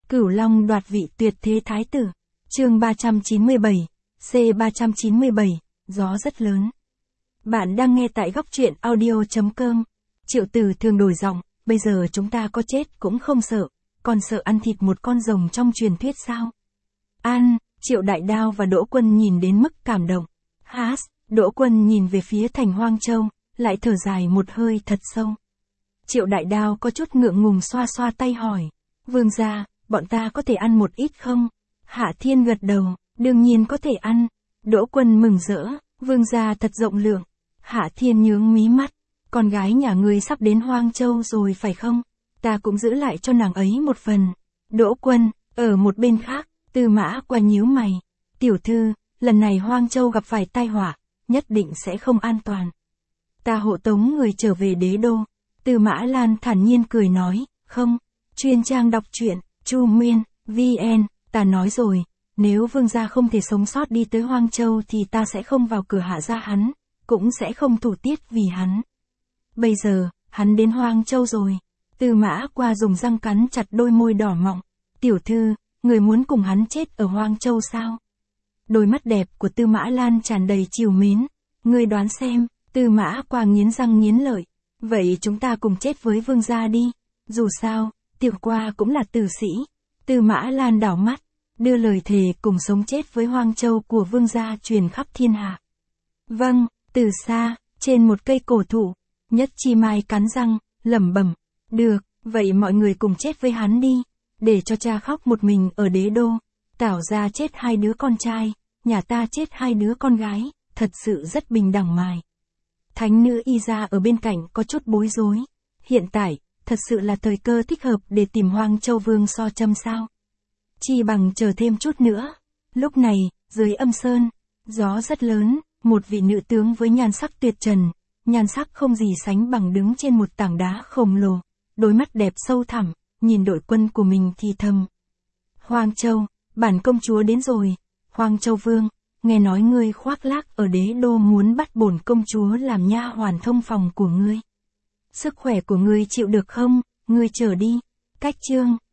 Cửu Long đoạt vị tuyệt thế thái tử. Chương 397, C397, gió rất lớn. Bạn đang nghe tại góc truyện audio.com. Triệu Tử thường đổi giọng, bây giờ chúng ta có chết cũng không sợ, còn sợ ăn thịt một con rồng trong truyền thuyết sao? An, Triệu Đại Đao và Đỗ Quân nhìn đến mức cảm động. Đỗ Quân nhìn về phía thành Hoang Châu, lại thở dài một hơi thật sâu. Triệu Đại Đao có chút ngượng ngùng xoa xoa tay hỏi, Vương gia, bọn ta có thể ăn một ít không? Hạ Thiên gật đầu, đương nhiên có thể ăn. Đỗ Quân mừng rỡ, Vương gia thật rộng lượng. Hạ Thiên nhướng mí mắt, con gái nhà ngươi sắp đến Hoang Châu rồi phải không? Ta cũng giữ lại cho nàng ấy một phần. Đỗ Quân, ở một bên khác, Tư Mã Qua nhíu mày. Tiểu thư, lần này Hoang Châu gặp phải tai họa, nhất định sẽ không an toàn. Ta hộ tống người trở về đế đô. Tư Mã Lan thản nhiên cười nói, không. Chuyên trang đọc truyện, Chu Nguyên, VN, ta nói rồi, nếu vương gia không thể sống sót đi tới Hoang Châu thì ta sẽ không vào cửa hạ gia hắn, cũng sẽ không thủ tiết vì hắn. Bây giờ, hắn đến Hoang Châu rồi. Tư Mã Qua dùng răng cắn chặt đôi môi đỏ mọng. Tiểu thư, người muốn cùng hắn chết ở Hoang Châu sao? Đôi mắt đẹp của Tư Mã Lan tràn đầy trìu mến. Ngươi đoán xem. Tư Mã Qua nghiến răng nghiến lợi. Vậy chúng ta cùng chết với vương gia đi. Dù sao, Tiểu Qua cũng là tử sĩ. Tư Mã Lan đảo mắt, đưa lời thề cùng sống chết với Hoang Châu của vương gia truyền khắp thiên hạ. Vâng, từ xa, trên một cây cổ thụ, Nhất Chi Mai cắn răng, lẩm bẩm, được, vậy mọi người cùng chết với hắn đi, để cho cha khóc một mình ở đế đô. Tảo gia chết 2 đứa con trai, nhà ta chết 2 đứa con gái, thật sự rất bình đẳng mài. Thánh nữ Y Gia ở bên cạnh có chút bối rối. Hiện tại, thật sự là thời cơ thích hợp để tìm Hoang Châu Vương So Châm sao? Chi bằng chờ thêm chút nữa. Lúc này, dưới âm sơn, gió rất lớn, một vị nữ tướng với nhan sắc tuyệt trần, nhan sắc không gì sánh bằng đứng trên một tảng đá khổng lồ, đôi mắt đẹp sâu thẳm, nhìn đội quân của mình thì thầm. Hoang Châu, bản công chúa đến rồi. Hoang Châu Vương, nghe nói ngươi khoác lác ở đế đô muốn bắt bổn công chúa làm nha hoàn thông phòng của ngươi. Sức khỏe của ngươi chịu được không? Ngươi chờ đi. Cách chương